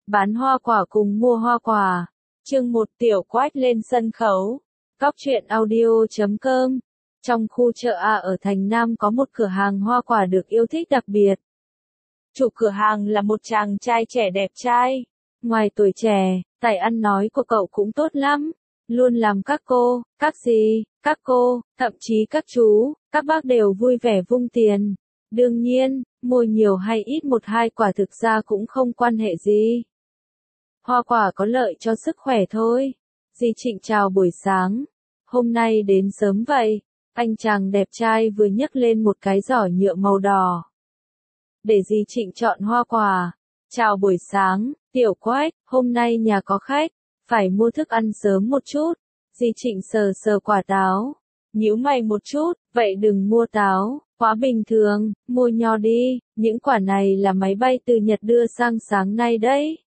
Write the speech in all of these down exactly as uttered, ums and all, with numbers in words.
Bán hoa quả cùng mua hoa quả. Chương một Tiểu Quách lên sân khấu. Cóc truyện audio chấm com. Trong khu chợ A ở thành Nam có một cửa hàng hoa quả được yêu thích đặc biệt. Chủ cửa hàng là một chàng trai trẻ đẹp trai. Ngoài tuổi trẻ, tài ăn nói của cậu cũng tốt lắm. Luôn làm các cô, các dì, các cô, thậm chí các chú, các bác đều vui vẻ vung tiền. Đương nhiên, mua nhiều hay ít một hai quả thực ra cũng không quan hệ gì. Hoa quả có lợi cho sức khỏe thôi. Dì Trịnh chào buổi sáng. Hôm nay đến sớm vậy. Anh chàng đẹp trai vừa nhấc lên một cái giỏ nhựa màu đỏ. Để dì Trịnh chọn hoa quả. Chào buổi sáng, Tiểu Quách, hôm nay nhà có khách, phải mua thức ăn sớm một chút. Dì Trịnh sờ sờ quả táo. Nhíu mày một chút, vậy đừng mua táo, quá bình thường, mua nho đi, những quả này là máy bay từ Nhật đưa sang sáng nay đấy.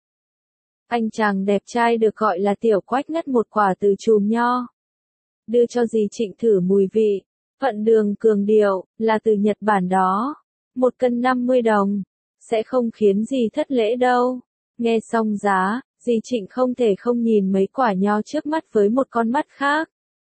Anh chàng đẹp trai được gọi là Tiểu Quách ngắt một quả từ chùm nho. Đưa cho dì Trịnh thử mùi vị, vận đường cường điệu, là từ Nhật Bản đó. Một cân năm mươi đồng, sẽ không khiến dì thất lễ đâu. Nghe xong giá, dì Trịnh không thể không nhìn mấy quả nho trước mắt với một con mắt khác.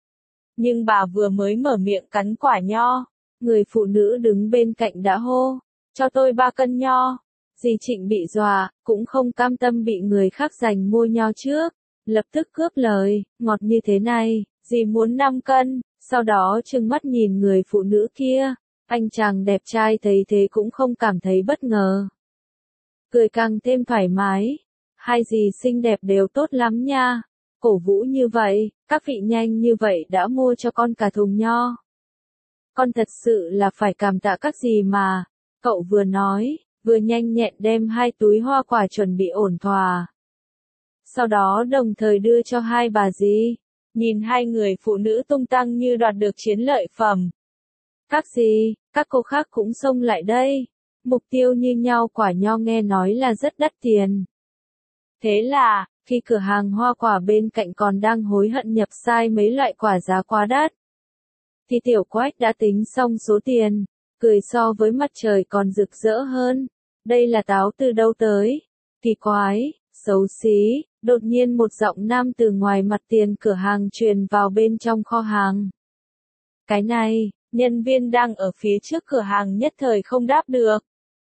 Nhưng bà vừa mới mở miệng cắn quả nho, người phụ nữ đứng bên cạnh đã hô, cho tôi ba cân nho. Dì Trịnh bị dọa, cũng không cam tâm bị người khác giành mua nho trước, lập tức cướp lời, ngọt như thế này, dì muốn năm cân, sau đó trừng mắt nhìn người phụ nữ kia. Anh chàng đẹp trai thấy thế cũng không cảm thấy bất ngờ. Cười càng thêm thoải mái. Hai dì xinh đẹp đều tốt lắm nha. Cổ vũ như vậy, các vị nhanh như vậy đã mua cho con cả thùng nho. Con thật sự là phải cảm tạ các dì mà. Cậu vừa nói, vừa nhanh nhẹn đem hai túi hoa quả chuẩn bị ổn thỏa. Sau đó đồng thời đưa cho hai bà dì. Nhìn hai người phụ nữ tung tăng như đoạt được chiến lợi phẩm. Các dì, các cô khác cũng xông lại đây. Mục tiêu như nhau, quả nho nghe nói là rất đắt tiền. Thế là, khi cửa hàng hoa quả bên cạnh còn đang hối hận nhập sai mấy loại quả giá quá đắt, thì Tiểu Quách đã tính xong số tiền, cười so với mặt trời còn rực rỡ hơn. Đây là táo từ đâu tới? Kỳ quái, xấu xí, đột nhiên một giọng nam từ ngoài mặt tiền cửa hàng truyền vào bên trong kho hàng. Cái này, nhân viên đang ở phía trước cửa hàng nhất thời không đáp được.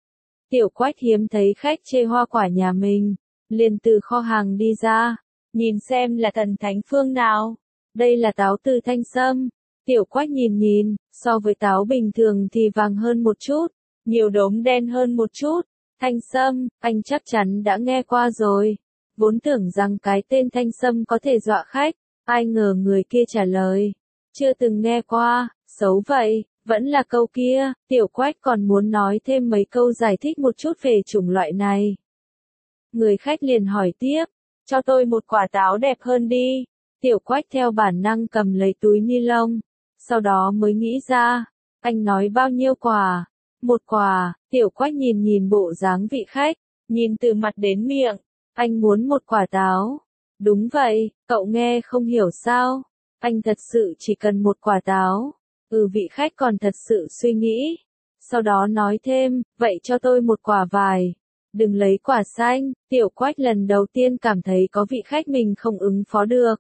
Tiểu Quách hiếm thấy khách chê hoa quả nhà mình, liền từ kho hàng đi ra, nhìn xem là thần thánh phương nào. Đây là táo từ Thanh Sâm. Tiểu Quách nhìn nhìn, so với táo bình thường thì vàng hơn một chút, nhiều đốm đen hơn một chút. Thanh Sâm, anh chắc chắn đã nghe qua rồi. Vốn tưởng rằng cái tên Thanh Sâm có thể dọa khách, ai ngờ người kia trả lời, chưa từng nghe qua. Xấu vậy, vẫn là câu kia. Tiểu Quách còn muốn nói thêm mấy câu giải thích một chút về chủng loại này. Người khách liền hỏi tiếp, cho tôi một quả táo đẹp hơn đi. Tiểu Quách theo bản năng cầm lấy túi ni lông, sau đó mới nghĩ ra, anh nói bao nhiêu quả? Một quả. Tiểu Quách nhìn nhìn bộ dáng vị khách, nhìn từ mặt đến miệng, anh muốn một quả táo. Đúng vậy, cậu nghe không hiểu sao? Anh thật sự chỉ cần một quả táo. Ừ, vị khách còn thật sự suy nghĩ. Sau đó nói thêm, vậy cho tôi một quả vải. Đừng lấy quả xanh. Tiểu Quách lần đầu tiên cảm thấy có vị khách mình không ứng phó được.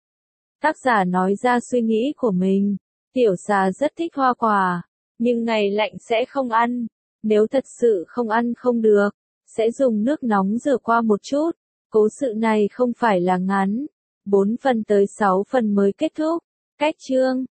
Tác giả nói ra suy nghĩ của mình. Tiểu xà rất thích hoa quả, nhưng ngày lạnh sẽ không ăn. Nếu thật sự không ăn không được, sẽ dùng nước nóng rửa qua một chút. Cố sự này không phải là ngắn. bốn phần tới sáu phần mới kết thúc. Cách chương.